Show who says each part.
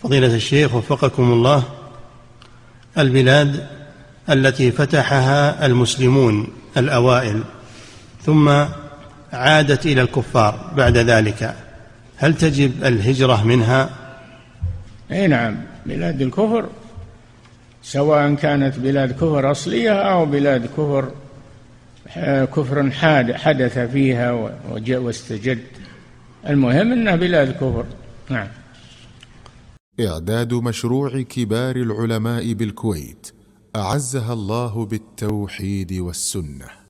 Speaker 1: فضيلة الشيخ وفقكم الله، البلاد التي فتحها المسلمون الأوائل ثم عادت إلى الكفار بعد ذلك، هل تجب الهجرة منها؟
Speaker 2: أي نعم، بلاد الكفر سواء كانت بلاد كفر أصلية أو بلاد كفر حدث فيها واستجد، المهم أنها بلاد كفر. نعم.
Speaker 3: إعداد مشروع كبار العلماء بالكويت أعزها الله بالتوحيد والسنة.